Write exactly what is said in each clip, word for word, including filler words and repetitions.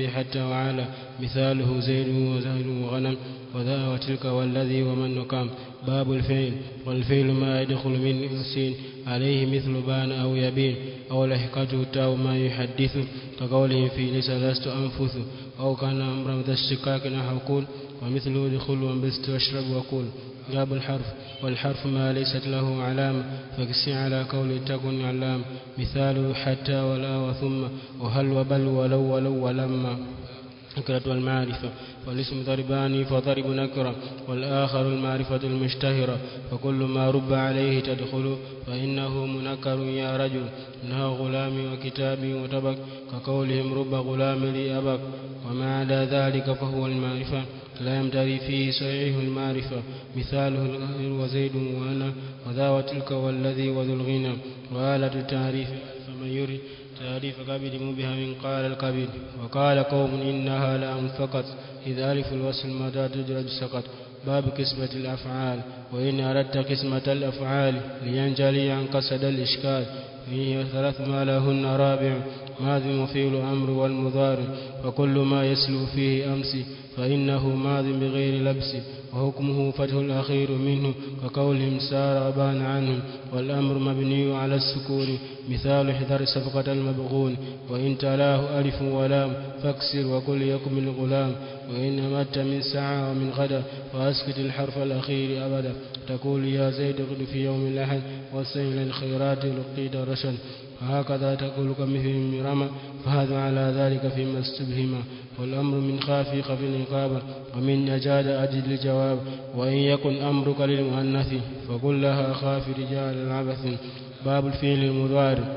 به حتى وعلى. مثاله زيد وزهر وغنم وذا وتلك والذي ومن وكم. باب الفعل. والفعل ما يدخل من السين عليه مثل بان أو يبين أو لحقته تاء ما يحدث كقوله في ليس لست أنفث أو كان أمرا ذا الشكاك نحو قول ومثله دخل وانبسط واشرب وقول. باب الحرف. والحرف ما ليست له علامة فقس على قول تكن علام. مثاله حتى ولا وثم وهل وبل ولو ولو ولما. نكرة والمعرفة. والاسم ضربان فضرب نكرة والآخر المعرفة المشتهرة فكل ما رب عليه تدخل فإنه منكر يا رجل إنها غلام وكتاب وتبك كقولهم رب غلام لي أبك. وما عدا ذلك فهو المعرفة لا يمتري فيه صحيح المعرفة. مثاله الغير وزيد وأنا وذا وتلك والذي وذو الغنى. وآلة التعريف فمن يريد تعريف كبد مبهم قال الكبد. وقال قوم إنها لأنفقت إذ ألف الوصل متى تدرج سقط. باب قسمة الأفعال. وإن أردت قسمة الأفعال لينجلي عن قصد الإشكال فيه ثلاث ما لهن رابع ماض وفعل أمر والمضارع وكل ما يسلو فيه أمس فإنه ماض بغير لبس وحكمه فتح الأخير منه كقولهم سار وبان عنه. والأمر مبني على السكون. مثال احذر صفقة المبغون. وإن تلاه ألف ولام فاكسر وكل يكمل الغلام. وإن أمت من ساعة ومن غدا فأسكت الحرف الأخير أبدا تقول يا زيد غد في يوم الأحد وسيل الخيرات لقيت رشد. وهكذا تقول كمثل رمى فهذا على ذلك فيما استبهم. والأمر من خافي خفي العقابة ومن أجاد أجد الجواب. وإن يكن أمرك للمؤنث فقل لها خاف رجال العبث. باب الفعل المضارع.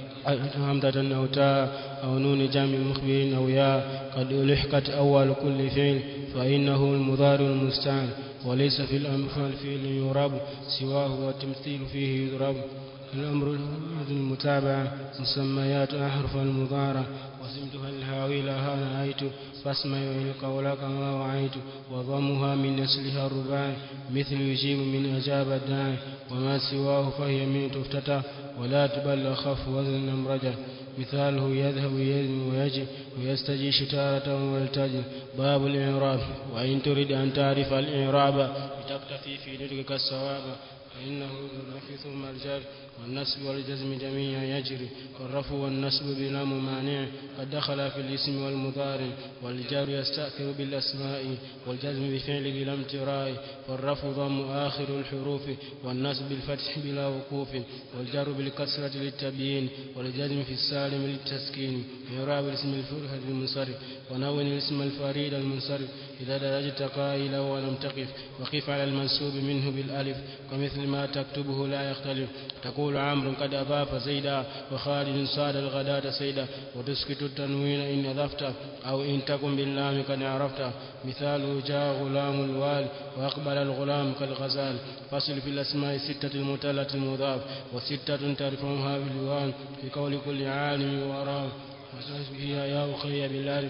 همزة أو تاء أو نون جمع مخبر أو ياء قد ألحقت أول كل فعل فإنه المضارع المستعان وليس في الأمثال فعل يراب سواه والتمثيل فيه يضرب. الأمر المتابعة مسميات أحرف المضارع وسمتها الهاوي لها نهيت فاسمع القول كما وعيت. وضمها من نسلها الرباعي مثل يجيب من أجاب الداعي. وما سواه فهي من تفتتى ولا تبل خف وزن أمرجة. مثاله يذهب يزن ويجي ويستجي شتارة ويلتجي. باب الإعراب. وإن تريد أن تعرف الإعراب لتكتفي في ذلك الصواب فإنه الرفع ثم الجر والنسب والجزم جميعا يجري. والرفع والنسب بلا ممانع قد دخل في الاسم والمضارع. والجر يستأثر بالأسماء والجزم بفعل بلا امتراء. والرفع ضم آخر الحروف والنسب بالفتح بلا وقوف. والجر بالكسرة للتبيين والجزم في السالم للتسكين. إعراب الاسم الفرهد المنصرف. ونون الاسم الفريد المنصرف إذا درجت قائلا ولم تقف. وقف على المنسوب منه بالألف كمثل ما تكتبه لا يختلف. تقول عمرو قد أضاف زيدا وخالد صاد الغداة سيدا. وتسكت التنوين إن أضفت أو إن تكن باللام قد عرفت. مثاله جاء غلام الوال وأقبل الغلام كالغزال. فصل في الأسماء ستة المتلة المضاف وستة ترفعها بالواو في قول كل عالم وراء. وهي يا أخي بالألف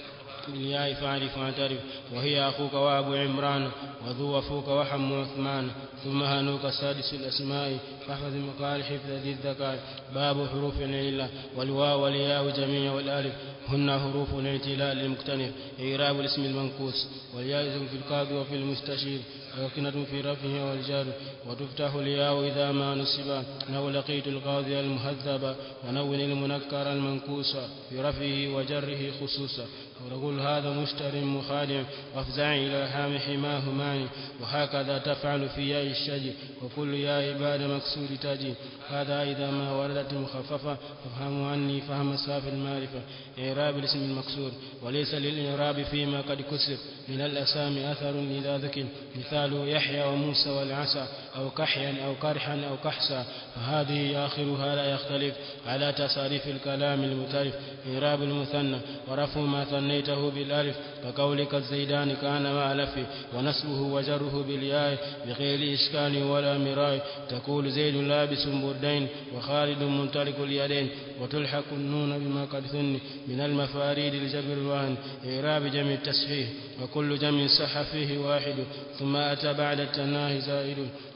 بالياء فاعرف واعترف. وهي أخوك وأبو عمران وذو وفوك وحم عثمان. ثم هانوك سادس الأسماء فاحفظ مقال حفظ ذي الذكاء. باب حروف العلة. والواو والياء جميع والألف هن حروف الاعتلاء للمكتنف. إعراب الاسم المنقوص. والياء في القاضي وفي المستشير وكنة في رفعه والجر. وتفتح الياء إذا ما نصب نحو لقيت القاضي المهذب. ونون المنكر المنقوص في رفعه وجره خصوصا. ونقول هذا مشتر مخادع وافزع إلى حام حماه مانع. وهكذا تفعل في ياء الشجر وكل ياء بعد مكسور تجي. هذا إذا ما وردت مخففة فافهموا عني فهم صافي المعرفة. إعراب الاسم المكسور. وليس للإعراب فيما قد كسر من الأسامي أثر إذا ذكر. مثاله يحيى وموسى والعسى أو كحيا أو كرحا أو كحسا. فهذه آخرها لا يختلف على تصاريف الكلام المترف. إعراب المثنى. ورفع ما ثنيته بالألف كقولك الزيدان كان مع ألف. ونسبه وجره بالياء بغير إشكال ولا مراء. تقول زيد لابس بردين وخالد منطلق اليدين. وتلحق النون بما قد ثني من المفاريد الجبر الوهن. إعراب جمع التصحيح. وكل جمع صح فيه واحد ثم أتى بعد التناهي زائد.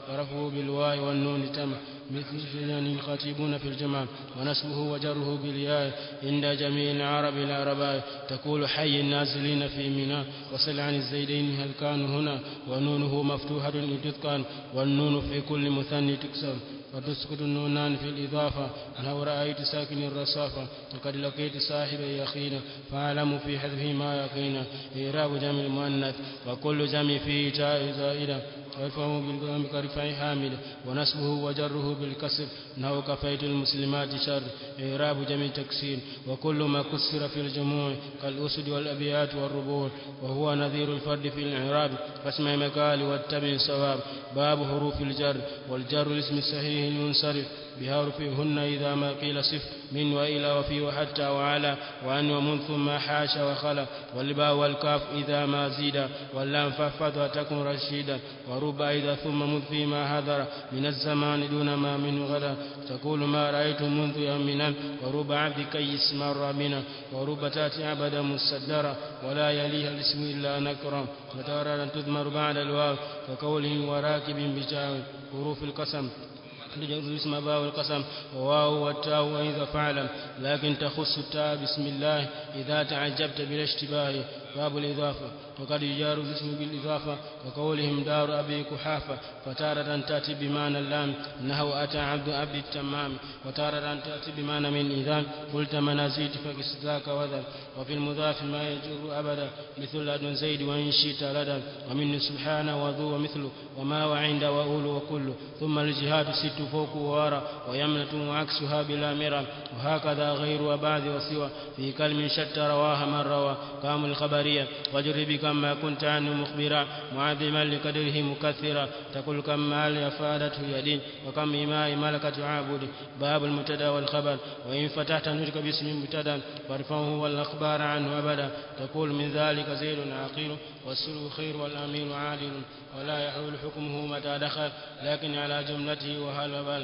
ورفعه بالواو والنون تم مثل الخطيبون في الجماعة ونسبه وجره بالياء عند جميع العرب العرباء تقول حي النازلين في منى وسل عن الزيدين هل كانوا هنا ونونه مفتوحة لتتقن والنون في كل مثنى تكسر وتسكت النونان في الإضافة أنه رأيت ساكن الرصافة وقد لقيت صاحب يخينا فأعلم في حذفه ما يقينا إعراب جمع المؤنث وكل جمع فيه تاء زائدة ويرفعه بالضم كرفع حامل ونسبه وجره بالكسر أنه كفيت المسلمات شر إعراب جمع تكسير وكل ما كسر في الجموع كالأسد والأبيات والربوع وهو نظير الفرد في الإعراب فاسمع مقال والتبع صواب باب حروف الجر والجر الاسم الصحيح المنصرف بحرفهن إذا ما قيل صف من وإلى وفي وحتى وعلى وأن ومن ثم حاش وخلا والباء والكاف إذا ما زيدا واللام فاحفظ وتكن رشيدا ورب إذا ثم مذ فيما هذر من الزمان دون ما منه غدا تقول ما رأيت منذ يومنا ورب عبد كيس مر بنا ورب تاتي عبدا مستدرا ولا يليها الاسم إلا نكرا وتارة تذمر بعد الواو كقوله وراكب بجاو حروف القسم تجوز اسم باء القسم وواو والتاء وإذا فعل لكن تخص التاء بسم الله إذا تعجبت بلا اشتباه باب الإضافة وقد يجار الاسم بالإضافة وقولهم دار أبي كحافة فتارة تأتي بمعنى اللام إنه أتى عبد أبي التمام وتارة تأتي بمعنى من إذا قلت منازيت فقس ذاك وذا وفي المضاف ما يجر أبدا مثل لدن زيد وإن شئت لدى ومن سبحانه وذو ومثله وما وعند وأول وكل ثم الجهات ست فوق وورا ويمنة وعكسها بلا مرى وهكذا غير وبعد وسوى في كلم شتى رواها من روى قام الخبرية وجرب كما كنت عنه مخبرا معظما لقدره مكثرا تقول كم مال أفادته يدين وكم إماء ملكة عابد باب المبتدا والخبر وإن فتحت نجك باسم مبتدا فارفعه والأخبار عنه أبدا تقول من ذلك زيد عقيل والسر خير والأمين عادل ولا يحول حكمه متى دخل لكن على جملته وهل بل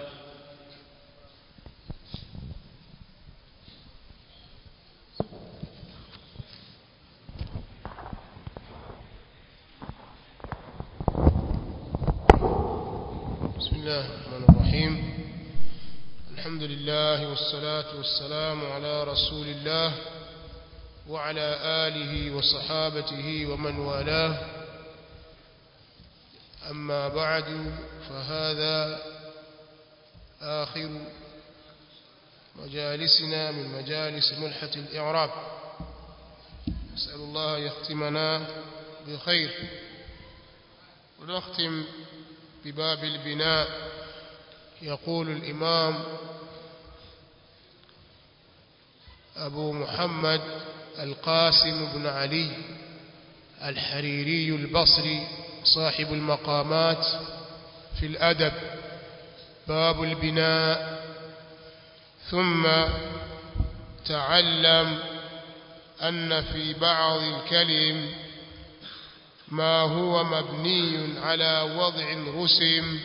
بسم الله الرحمن الرحيم الحمد لله والصلاة والسلام على رسول الله وعلى آله وصحابته ومن والاه أما بعد فهذا آخر مجالسنا من مجالس ملحة الإعراب نسأل الله يختمنا بخير ونختم بباب البناء يقول الإمام أبو محمد القاسم بن علي الحريري البصري صاحب المقامات في الأدب باب البناء ثم تعلم أن في بعض الكلم ما هو مبني على وضع رسم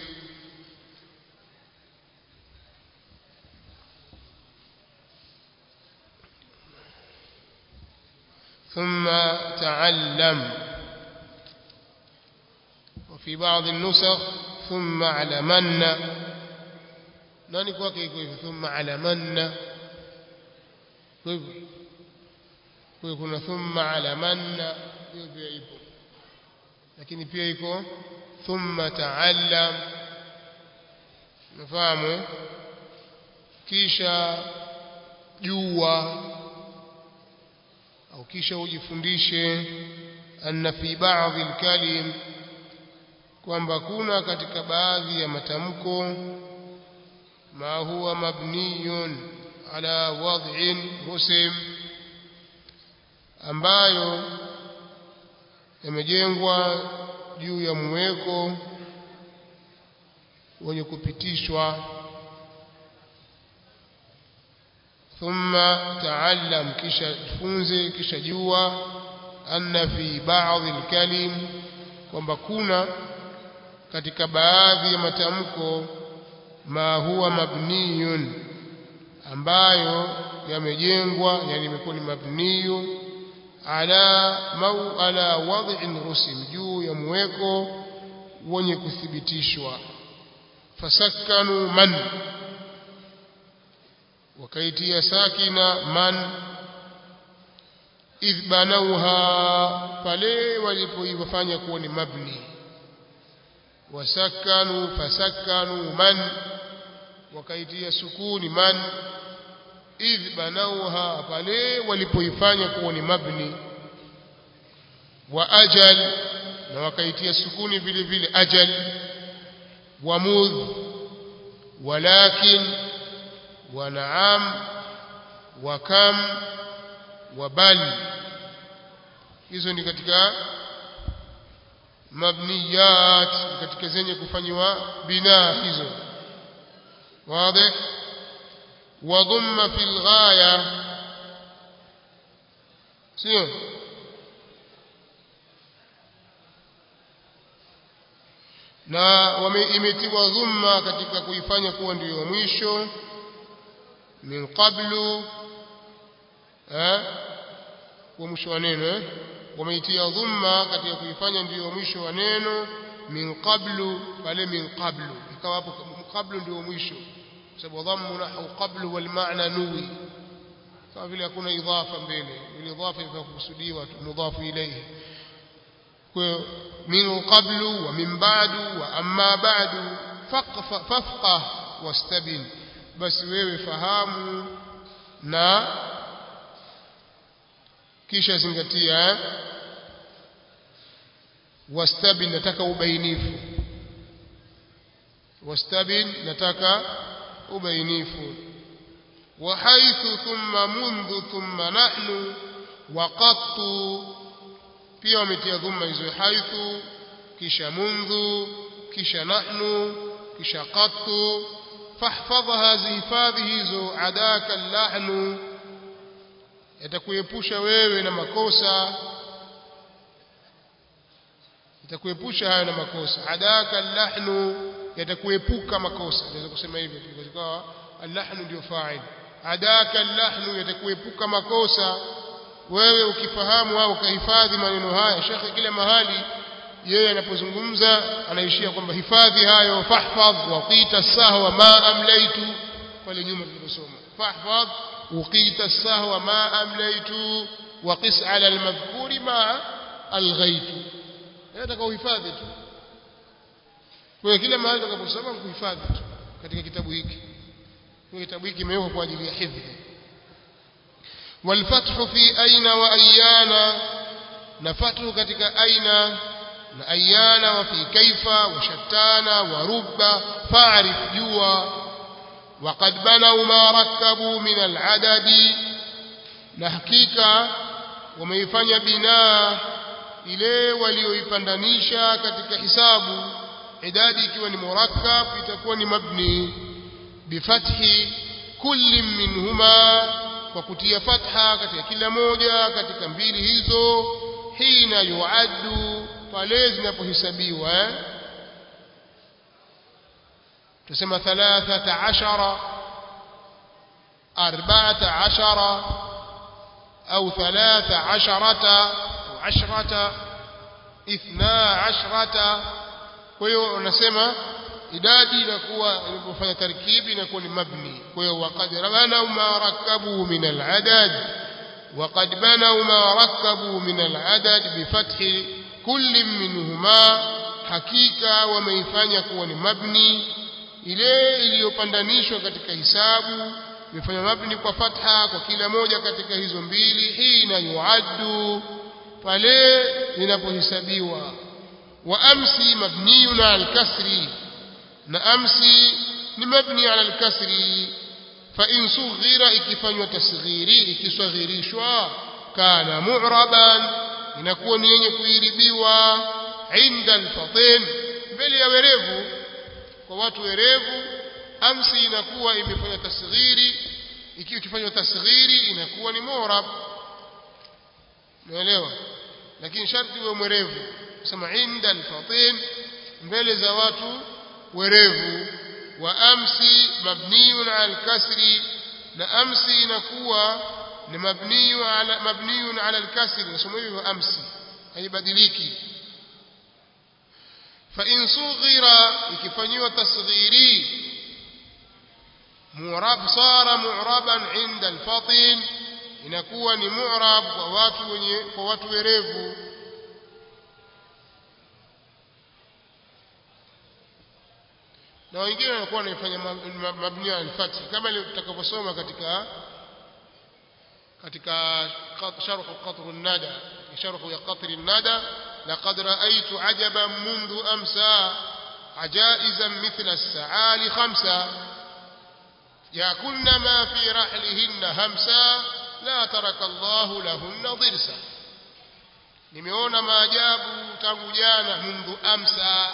ثم تعلم وفي بعض النسخ ثم علمن nani kwake iko hivyo thumma alamanna kwa hivyo kwa kuna thumma alamanna hiyo pia ipo lakini pia iko thumma ta'allam nafahamu kisha jua au kisha ujifundishe anna fi ba'dhi al-kalim kwamba kuna katika baadhi ya matamko ma huwa mabniyun ala wad'in rusim ambayo yamejengwa juu ya mweko wenye kupitishwa thumma ta'allam kisha funze kisha jua anna fi ba'dhi al-kalim kwamba kuna katika baadhi ya matamko ma huwa mabniyun ambayo yamejengwa yani imekuwa ni mabniyu ala mau ala wad'in rusim juu ya mweko wenye kuthibitishwa fasakkanu man wakaitia sakina man idh banauha pale walipoifanya kuwa ni mabni wasakkanu fasakkanu man wakaitia sukuni man idh banauha pale walipoifanya kuwa ni mabni wa ajal na wakaitia sukuni vile vile ajal wa mudh walakin wa na'am wa kam wa bal hizo ni katika mabniyat katika zenye kufanywa bina hizo wazi wa dhamma fil ghaya sio na wameimetiwa dhumma katika kuifanya kuwa ndio mwisho min qablu eh wa mwisho wa neno eh wameitia dhumma katika kuifanya ndio mwisho wa neno min qablu pale min qablu ikawa hapo qablu ndio mwisho sababu dhammu nahu qablu wal ma'na nuwi kama vile hakuna idhafa mbele ile idhafa ikakusudiwa mudhafu ilayhi kwa min qablu wa min ba'du wa amma ba'du fafqah wastabin basi wewe fahamu na kisha zingatia wastabin nataka ubainifu wastabin nataka ubainifu wa haythu thumma mundhu thumma nahnu wa qattu pia wametia dhumma hizo haythu kisha mundhu kisha nahnu kisha qattu fahfadha zihifadhi hizo adaka lahnu yatakuepusha wewe na makosa yatakuepusha hayo na makosa adaka lahnu yatakuepuka makosa naweza kusema hivyo kwa sababu al-lahnu ndio fa'il adaka al-lahnu yatakuepuka makosa wewe ukifahamu au ukahifadhi maneno haya shekhi kila mahali yeye anapozungumza anaishia kwamba hifadhi hayo fahfadh waqita sahwa ma amlaytu pale nyuma tuliposoma fahfadh waqita sahwa ma amlaytu waqis ala al-madhkuri ma alghaytu nataka uhifadhi tu kwa kila mahali utakaposoma kuhifadhi tu katika kitabu hiki kwa kitabu hiki kimewekwa kwa ajili ya hifadhi والفتح في أين وأيانا نفتح كتك أين وأيانا وفي كيف وشتانا ورب فاعرف جوا وقد بنوا ما ركبوا من العدد نحكيك وميفني بنا إليه وليويبندنيشا كتك حساب عدادي كوني مركب يتكون مبني بفتح كل منهما kwa kutia fatha katika kila moja katika mbili hizo hina yuaddu pale zinapohesabiwa eh tusema thalathata ashara arba'ata ashara au thalatha asharata au ashrata ithna ashrata kwa hiyo unasema idadi inakuwa ilipofanya tarkibi inakuwa ni mabni kwa hiyo waqad banaw ma rakabu min al-adad waqad banaw ma rakabu min al-adad bi fathi kulli minhuma hakika wameifanya kuwa ni mabni ile iliyopandanishwa katika hisabu imefanya mabni kwa fatha kwa kila moja katika hizo mbili hina yuaddu pale linapohesabiwa wa amsi mabniyun al-kasri na amsi ni mabni ala al-kasri fa in sughira ikifanywa tasghiri ikiswaghirishwa kana mu'raban inakuwa ni yenye kuiribiwa inda al-fatin mbele ya werevu kwa watu werevu amsi inakuwa imefanya tasghiri ikiwa ikifanywa tasghiri inakuwa ni mu'rab unaelewa lakini sharti uwe mwerevu sema inda al-fatin mbele za watu werevu wa amsi mabniyun ala al-kasri na amsi inakuwa ni mabniyun ala mabniyun ala al-kasri nasoma hivyo amsi haibadiliki fa in sughira ikifanywa tasghiri mu'rab sara mu'raban 'inda al-fatin inakuwa ni mu'rab kwa watu wenye kwa watu werevu na wengine wanakuwa wanafanya mabni al-fath kama ile tutakaposoma katika katika sharh qatr an-nada sharh ya qatr an-nada laqad ra'aytu 'ajaban mundu amsa ajaizan mithla as-sa'ali khamsa yakunna ma fi rahlihinna hamsa la taraka Allahu lahunna dirsa nimeona maajabu tangu jana mundu amsa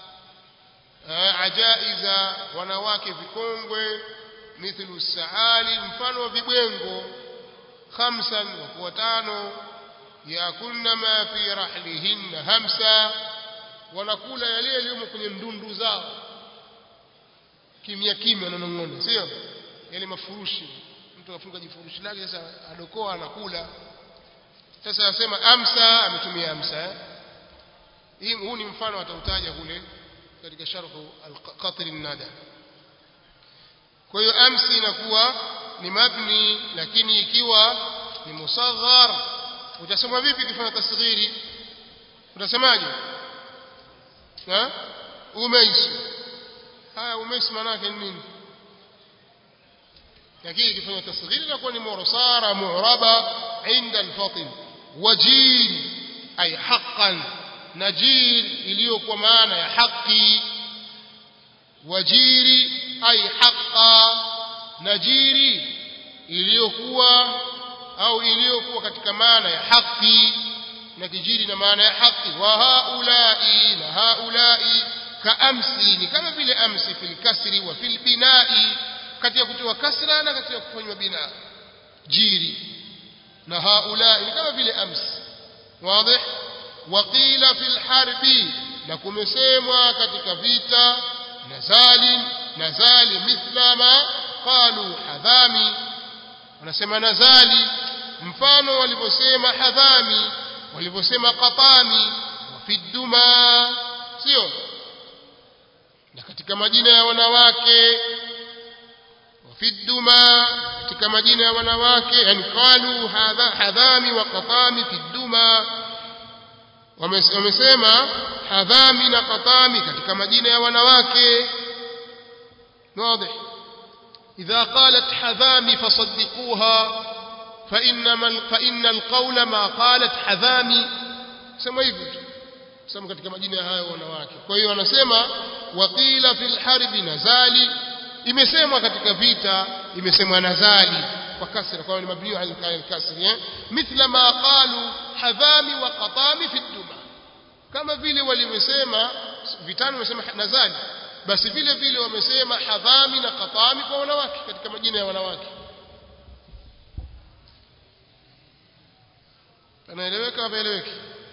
ajaiza wanawake vikongwe mithlu saali mfano wa vibwengo khamsan wa watano yakunna ma fi rahlihinna hamsa wanakula yale yaliyomo kwenye ndundu zao kimya kimya wananong'ona sio yale mafurushi mtu afunga jifurushi lake sasa adokoa anakula sasa anasema amsa ametumia amsa hii huu ni mfano atautaja kule katika sharh al-qatr an-nada kwa hiyo amsi inakuwa ni mabni lakini ikiwa ni musaghar utasema vipi kifanya tasghiri utasemaje ha umais haya umais maana yake nini lakini kifanya tasghiri inakuwa ni mursara mu'raba 'inda al-fatin wajir ay haqqan najir iliyokuwa maana ya haki wajiri ay haqqa najiri iliyokuwa au iliyokuwa katika maana ya haki na kijiri na maana ya haki wa haulai na haulai kaamsi ni kama vile amsi fil kasri wa fil binai katika kutoa kasra na katika kufanywa bina jiri na haulai ni kama vile amsi wazi وقيل في الحرب لكم سيما ketika vita nazali nazali mithla ma qalu hadhami wanasema nazali mfano walivyosema hadhami walivyosema qatami wa fiduma sio na katika majina ya wanawake wa fiduma katika majina ya wanawake yani qalu hadha hadhami wa qatami fiduma wamesema hadhami na qatami katika majina ya wanawake wazi idha qalat hadhami fasaddiquha fa inna fa inna alqawla ma qalat hadhami sema hivi sema katika majina hayo wanawake kwa hiyo wanasema waqila fil harbi nazali imesemwa katika vita imesemwa nazali kwa kasra kwa ni mabni ala al-kasri eh mithla ma qalu hadhami wa qatami fi duma kama vile walivyosema vitani wamesema nazali basi vile vile wamesema hadhami na qatami kwa wanawake katika majina ya wanawake anaeleweka au haeleweki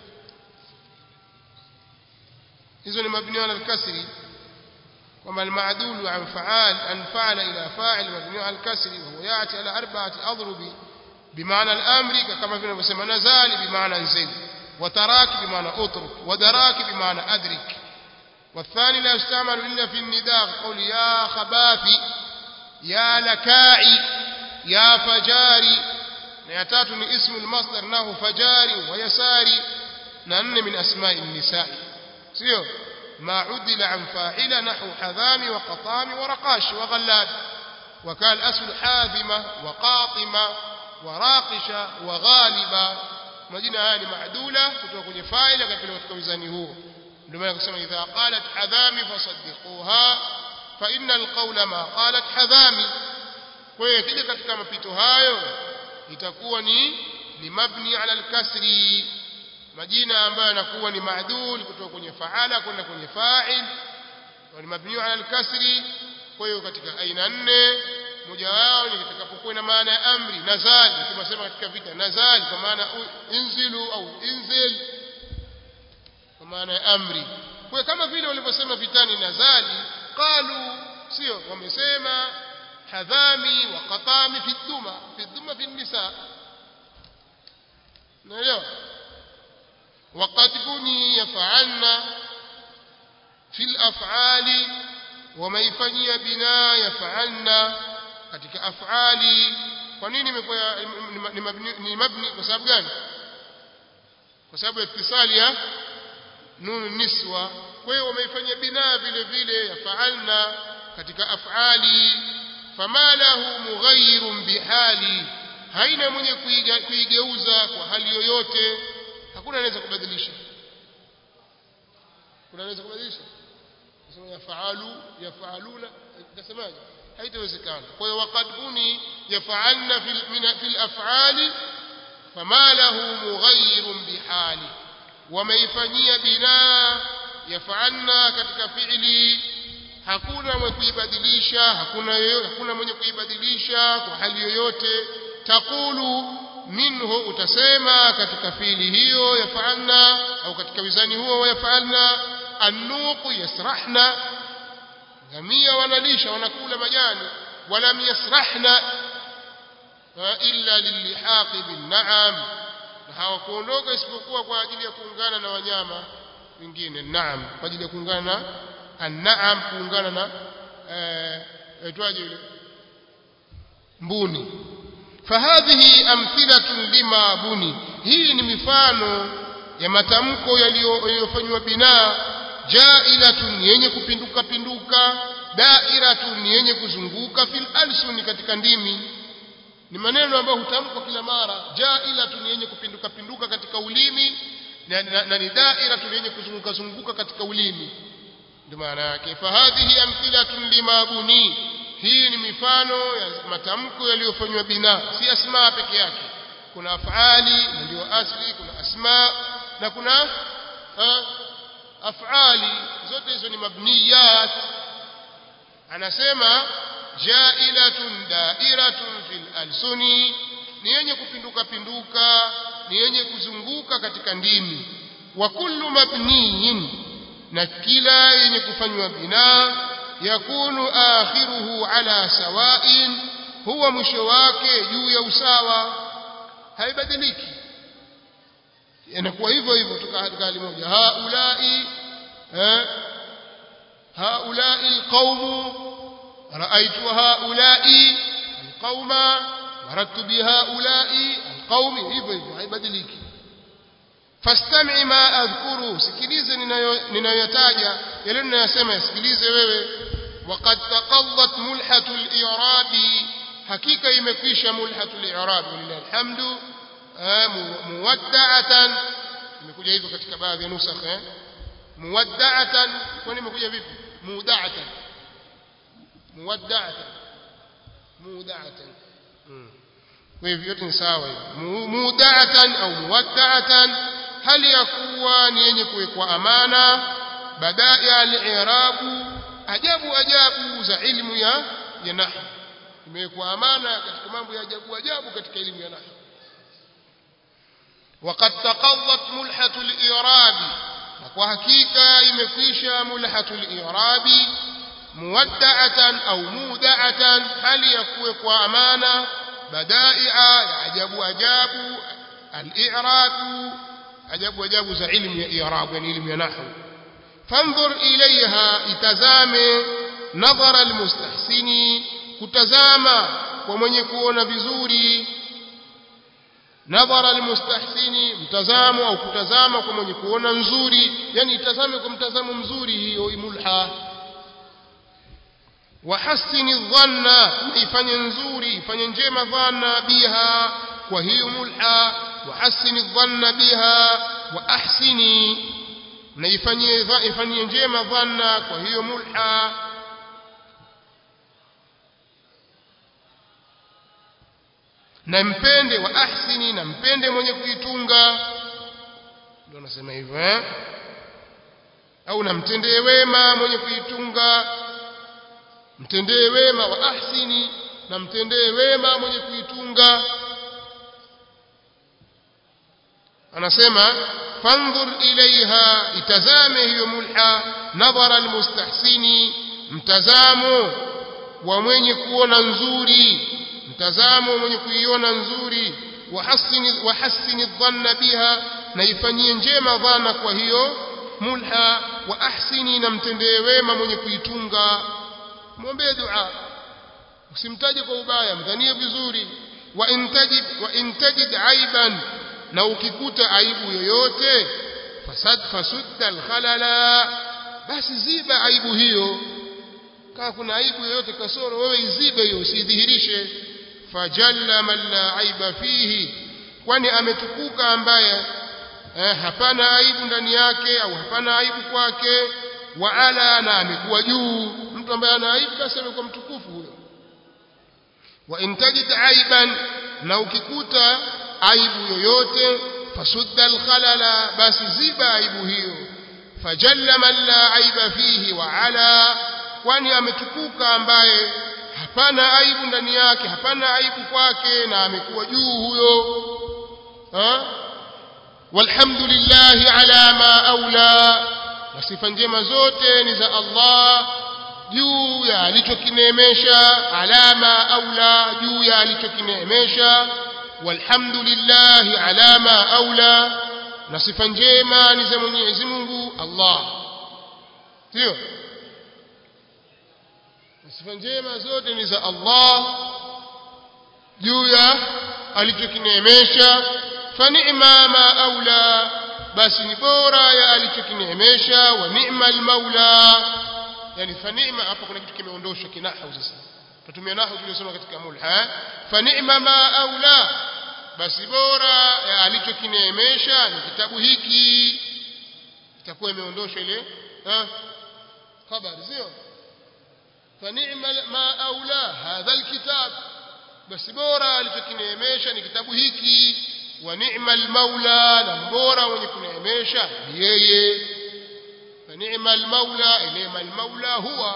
hizo ni mabni ala al-kasri وما المعدول عن فعال عن فعل إلى فاعل مبني على الكسر وهو يأتي على أربعة أضرب بمعنى الأمر كما فينا بسمى نزال بمعنى انزل وتراك بمعنى أترك ودراك بمعنى أدرك والثاني لا يستعمل إلا في النداء قول يا خباثي يا لكاعي يا فجاري نيتاتني اسم المصدر ناه فجاري ويساري نأن من أسماء النساء سيو ما عدل عن فاعل نحو حذام وقطام ورقاش وغلاد وكان أسل حاذمة وقاطمة وراقشة وغالبة مدينة هذه معدولة كتوكل فاعل كتلو كمزاني هو لما يقسم إذا قالت حذام فصدقوها فإن القول ما قالت حذام ويكيد katika mapito hayo itakuwa ni ni mabni ala al-kasri majina ambayo yanakuwa ni maadul kutoka kwenye faala kwenda kwenye fa'il ni mabni ala al-kasri kwa hiyo katika aina nne moja wao ni kitakapokuwa na maana ya amri nazali tunasema katika vita nazali kwa maana inzilu au inzil kwa maana ya amri kwa kama vile walivyosema vitani nazali qalu sio wamesema hadhami wa qatami fi dhuma fi dhuma fi nisa naelewa وقد بني يفعلنا fil af'ali wameifanyia binaa yaf'alna katika af'ali. Kwa nini imekuwa ni mabni ni mabni kwa sababu gani? Kwa sababu ya ittisali ya nun niswa. Kwa hiyo wameifanyia binaa vile vile yaf'alna katika af'ali. Fama lahu mughayyirun bihali, haina mwenye kuigeuza kwa hali yoyote. Hakuna anaweza kubadilisha. Kuna anaweza kubadilisha? Sema yafalu yafaluna tasemaje? Haitawezekana. Kwa hiyo waqad buni yafalna fil fil af'ali fama lahu mughayyirun bihali, wameifanyia binaa yafalna katika fi'li, hakuna mwenye kuibadilisha, hakuna hakuna mwenye kuibadilisha kwa hali yoyote. Taqulu minhu, utasema katika fi'li hiyo yafalna au katika wizani huo yafalna, annuqu yasrahna, ngamia wanalisha wanakula majani, walam yasrahna illa lilihaqi bin na'am, na hawakuondoka isipokuwa kwa ajili ya kuungana na wanyama wengine. Naam, kwa ajili ya kuungana na an-na'am, kuungana na eh aitwaje yule mbuni. Fahadhihi amthilatun lima buni, hii ni mifano ya matamko yaliyofanywa binaa. Jailatun, yenye kupinduka pinduka. Dairatun, yenye kuzunguka. Fil alsuni, katika ndimi. Ni maneno ambayo hutamkwa kila mara. Jailatun, yenye kupinduka pinduka katika ulimi, na, na, na ni dairatun, yenye kuzunguka zunguka katika ulimi. Ndio maana yake. Fahadhihi amthilatun lima buni, hii ni mifano ya matamko yaliyofanywa binaa. Si asma peke yake, kuna af'ali ndio asli, kuna asma na kuna af'ali, zote hizo ni mabniyat. Anasema jailatun dairatun fil alsuni, ni yenye kupinduka pinduka, ni yenye kuzunguka katika ndimi. Wa kullu mabniyin, na kila yenye kufanywa binaa, yakunu akhiruhu ala sawa'in, huwa mwisho wake juu ya usawa, haibadiliki, inakuwa hivyo hivyo tuka katika hali moja. Haulai eh haulai alqawm raaitu haulai alqawma marattu bihaulai alqawm, hivyo hivyo haibadiliki. Fastami' ma adhkuru, sikilize ninayotaja, yale ninayosema yasikilize wewe. Waqad taqaddat mulhatul i'rabi, hakika imekwisha mulhatul i'rab, lillahi alhamdu. Muwadda'atan, imekuja hivyo katika baadhi ya nusakh. eh muwadda'atan, kwani imekuja vipi? Muda'atan, muwadda'atan, muda'atan. Kwa hivyo yote ni sawa hivi, muda'atan au muwadda'atan, hali ya kuwa ni yenye kuwekwa amana. Badai al-i'rabu, ajabu ajabu za ilmu ya ya nahwu, imewekwa amana katika mambo ya ajabu ajabu katika elimu ya nahwu. Waqad taqaddat mulhatul i'rabi, na kwa hakika imekwisha mulhatul i'rabi. Muwadda'atan au muda'atan, hali ya kuwekwa amana. Badai'a, ya ajabu ajabu. Al-i'rabu, ajabu ajabu za ilmu ya i'rab, yani ilmu ya nahwu. Fanzur ilayha, itazame. Nadhara almustahsini, kutazama kwa mwenye kuona vizuri. Nadhara almustahsini, mtazamo au kutazama kwa mwenye kuona nzuri, yani itazame kwa mtazamo mzuri hiyo mulha. Wahassini dhanna, ifanye nzuri, ifanye njema dhanna biha, kwa hiyo mulha. Wahassini dhanna biha wa ahsini, na ifanye ifanye njema dhanna kwa hiyo mulha. Na mpende, wa ahsini, na mpende mwenye kuitunga. Ndio nasema hivyo eh au namtendee wema mwenye kuitunga. Mtendee wema, wa ahsini, na mtendee wema mwenye kuitunga. Anasema fanzur ilaiha, itazame hiyo mulha. Nadhara almustahsini, mtazamo wa mwenye kuona nzuri, mtazamo mwenye kuiona nzuri. Wahassini wahassini dhanna biha, na ifanyie njema dhana kwa hiyo mulha. wa ahsini na mtendee wema mwenye kuitunga muombe dua usimtaje kwa ubaya mdhanie vizuri wa intajid wa intajid aiban na ukikuta aibu yoyote fasad fasudda alkhalala basi ziba aibu hiyo kama kuna aibu yoyote kasoro wewe izibe hiyo usidhihirishe fajalla man la aiba fihi kwani ametukuka ambaye eh, hapana aibu ndani yake au hapana aibu kwake wa ala na amekuwa juu mtu ambaye ana aibu basi amekuwa mtukufu huyo wa intajid aiban na ukikuta aibu yoyote fasudda alkhalala basi ziba aibu hiyo fajalla man la aiba fihi wa ala kwani ametukuka ambaye hapana aibu ndani yake hapana aibu kwake na amekuwa juu huyo ha walhamdulillahi ala ma aula na sifa njema zote ni za Allah juu ya alichokineemesha alama aula juu ya alichokineemesha walhamdulillahi ala ma aula na sifa njema ni za Mwenyezi Mungu Allah sio sifa njema zote ni za Allah juu ya alichokineemesha fa ni'ma ma aula basi ni bora ya alichokineemesha wa ni'mal maula yani fa ni'ma hapa kuna kitu kimeondoshwa kinahu sasa tutumia nahu tuliosoma katika mulha fa ni'ma ma aula basi bora ya alichokineemesha ni kitabu hiki itakuwa imeondoshwa ile ha habari sio fa ni'ma ma aula hadha alkitab basi bora alichokineemesha ni kitabu hiki wa ni'mal maula na bora mwenye kuneemesha yeye fa ni'mal maula ni'mal maula huwa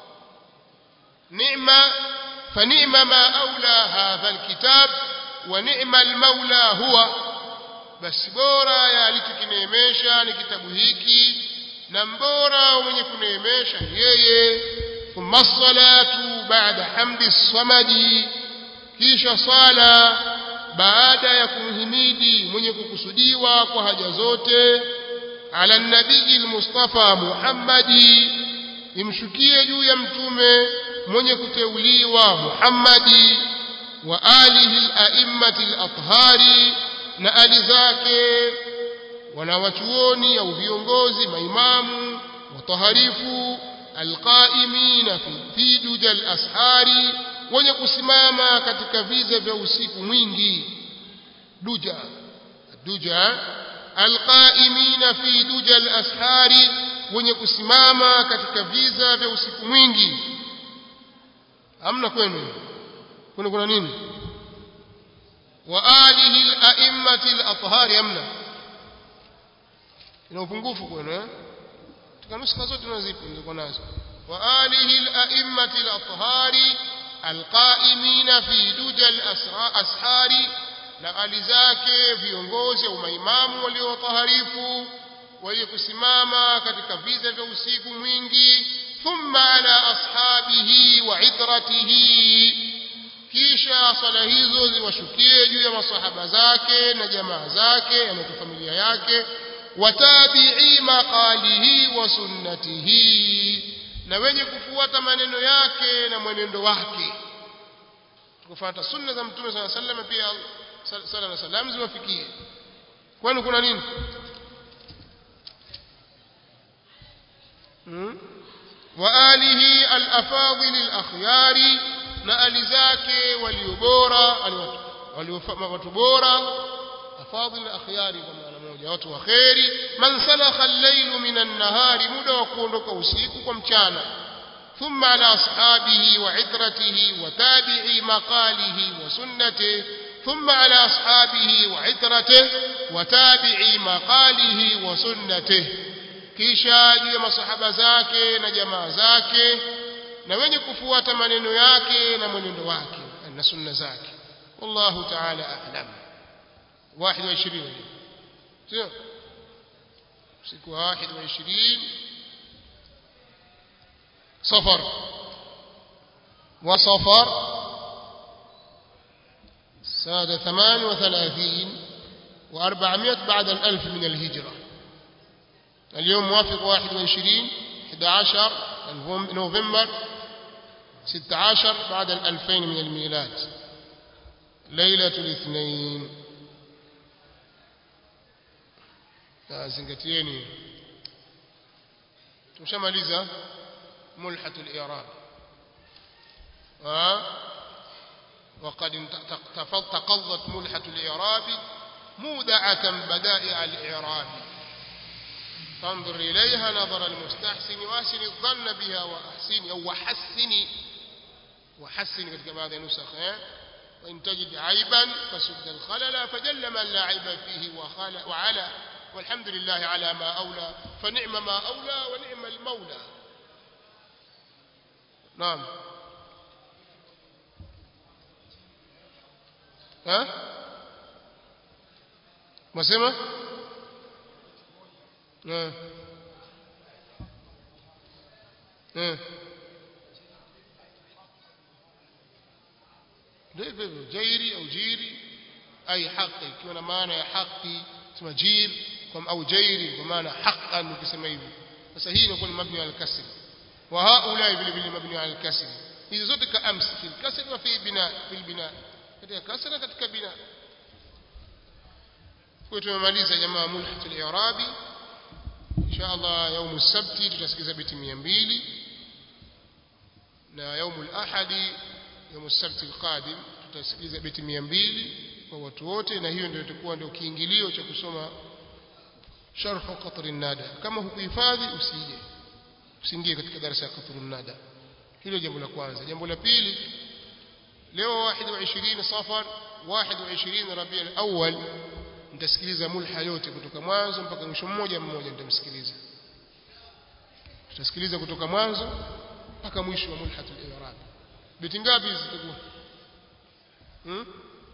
ni'ma fa ni'ma ma aula hadha alkitab wa ni'mal maula huwa basi bora ya alichokineemesha ni kitabu hiki na bora mwenye kuneemesha yeye ثم الصلاة بعد حمد الصمد kisha sala baada ya kumhimidi mwenye kukusudiwa kwa haja zote ala nabii al-Mustafa Muhammadi imshukie juu ya mtume mwenye kuteuliwa Muhammadi wa alihi al-a'immati al-athhari na ali zake wanawachuoni au viongozi maimamu wataharifu alqaimina fi dujal ashari wenye kusimama katika viza vya usiku mwingi duja duja alqaimina fi dujal ashari wenye kusimama katika viza vya usiku mwingi amna kwenu kuna kuna nini wa alihi al-a'immati al-athhari amna ina upungufu kwenu eh nuskha zote tunazipo ndio nazo wa alihi al-a'immati al-athhari al-qa'imina fi dujal ashari na ali zake viongozi au maimamu waliotaharifu waliokusimama katika viza vya usiku mwingi thumma ala ashabihi wa itratihi kisha swala hizo ziwashukie juu ya masahaba zake na jamaa zake na familia yake watabi'i maqalihi wa sunnatihi na wenye kufuata maneno yake na mwenendo wake kufuata sunna za mtume sallallahu alayhi wasallam pia sallallahu alayhi wasallam ziwafikie kwani kuna nini hmm? wa alihi al-afadhil al-akhyari na ali zake waliobora waliofanya watu bora afadhil al-akhyari kwa maana moja watu waheri man salakha al-layl min an-nahari muda wa kuondoka usiku kwa mchana thumma ala ashabihi wa itratihi wa tabi'i maqalihi wa sunnatihi thumma ala ashabihi wa itratihi wa tabi'i maqalihi wa sunnatihi kisha juu ya masahaba zake na jamaa zake na wenye kufuata maneno yake na mwenendo wake na sunna zake wallahu ta'ala a'lam واحد وعشرين sio siku واحد وعشرين صفر وصفر سنة ثمان وثلاثين وأربعمائة بعد الألف من الهجرة اليوم موافق واحد وعشرين أحد عشر نوفمبر ستة عشر بعد الألفين من الميلاد ليلة الاثنين. زنقتيني tushamaliza ملحة الإعراب وقد تقضت ملحة الإعراب مودعة بدائع الإعراب فانظر إليها نظر المستحسن واسن الظن بها وأحسن أو وحسن وحسن كتك بعض نسخ وإن تجد عيبا فسد الخلل فجل من لا عيب فيه وعلى والحمد لله على ما أولى فنعم ما أولى ونعم المولى. نعم ها ما سمع ها ها جيري أو جيري أي حقي كنا معنى حقي ثم جير أو جيري بمعنى حقا نكسم hivi. Sasa hii inakuwa mabni ala al-kasr wa haula vile vile mabni ala al-kasr. Hizo zote ka amsi fil kasr wa fi bina fil bina katika kasra katika bina. Kwa tumemaliza jamaa mulhat al-i'rabi insha Allah يوم السبت tutasikiza beti mia mbili na يوم الأحد يوم السبت القادم tutasikiza beti mia mbili kwa watu wote na hiyo ndio itakuwa ndio kiingilio cha kusoma sharh qatr an-nada. Kama hukuhifadhi usije usiingie katika darasa ya qatr an-nada. Hilo jambo la kwanza. Jambo la pili, leo واحد وعشرين safar واحد وعشرين rabi' al-awwal nitasikiliza mulha yote kutoka mwanzo mpaka mwisho, mmoja mmoja nitamsikiliza. Tutasikiliza kutoka mwanzo mpaka mwisho wa mulhatul i'rab. Beti ngapi zitakuwa? Hmm?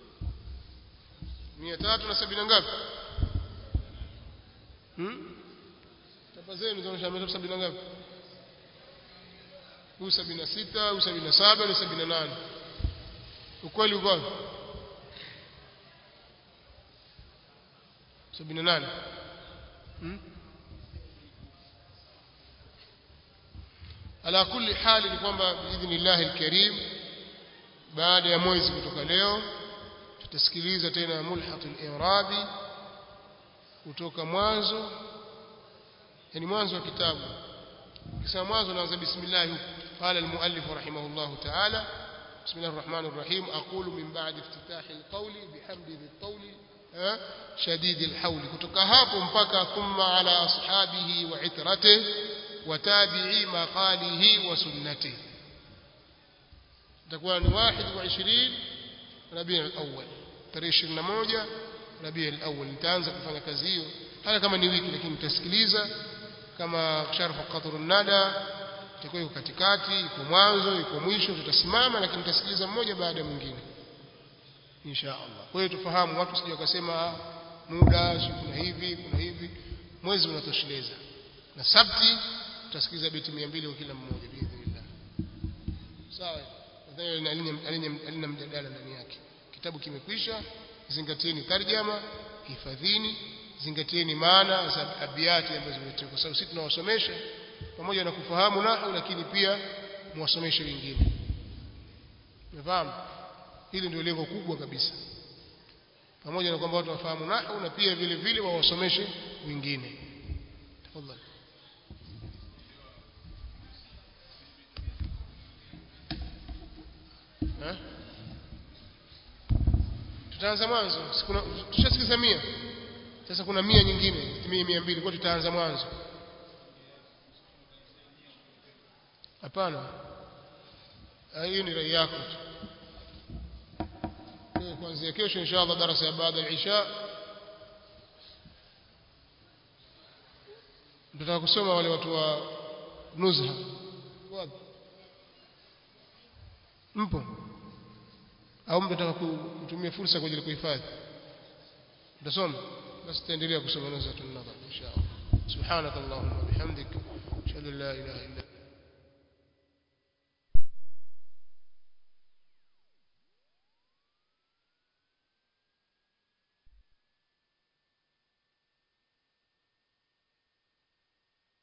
mia tatu na sabini ngapi? Hmm? Tapazeni zinaonyesha mia tatu na sabini ngapi? Huu sabini na sita, huu sabini na saba, huu sabini na nane. Ukweli uko wapi? sabini na nane. Hmm? Ala kulli hali ni kwamba biidhnillah alkarim baada ya mwezi kutoka leo tutasikiliza tena mulhatul i'rabi kutoka mwanzo, yani mwanzo wa kitabu. Kisha mwanzo naanza bismillah. Qala almuallif rahimahullah ta'ala bismillahir rahmanir rahim aqulu min ba'di iftitahi alqawli bihamdi dhit-tawli shadid alhawl. Kutoka hapo mpaka thumma ala ashabihi wa itratihi wa tabi'i maqalihi wa sunnatihi itakuwa ni واحد وعشرين Rabi' al-awwal, tarehe ishirini na moja Rabi' al-awwal nitaanza kufanya kazi hiyo, hata kama ni wiki, lakini nitasikiliza kama sharh qatr an-nada itakuwa iko katikati, iko mwanzo, iko mwisho, tutasimama lakini nitasikiliza mmoja baada ya mwingine insha Allah. Kwa hiyo tufahamu, watu sije wakasema muda kuna hivi kuna hivi, mwezi unatosheleza. Na sabti tutasikiliza beti mia mbili kwa kila mmoja biidhnillah. Sawa? Alina mjadala ndani yake. Kitabu kimekwisha, zingatieni tarjama, hifadhini, zingatieni maana za abiyati ambazo zimetekwa, kwa sababu sisi tunawasomesha pamoja na kufahamu nahwu, lakini pia muwasomeshe wengine. Umefahamu? Hili ndio lengo kubwa kabisa, pamoja na kwamba watu wafahamu nahwu na pia vile vile wawasomeshe wengine. Tafadhali. Tutaanza mwanzo. Sikuna tushasikiza mia. Sasa kuna mia nyingine, timie mia mbili, kwa tutaanza mwanzo. Hapana. Hiyo ni rai yako tu. Kuanzia kesho inshallah darasa ya baada ya Isha tutataka kusoma wale watu wa Nuzha. Wapi? Mpo? Au mtataka kutumia fursa kwa ajili ya kuhifadhi? Mtasoma? Basi tutaendelea kusoma Nuzhatun Nadhar inshallah. Subhanakallahumma bihamdik, ashhadu an la ilaha illa anta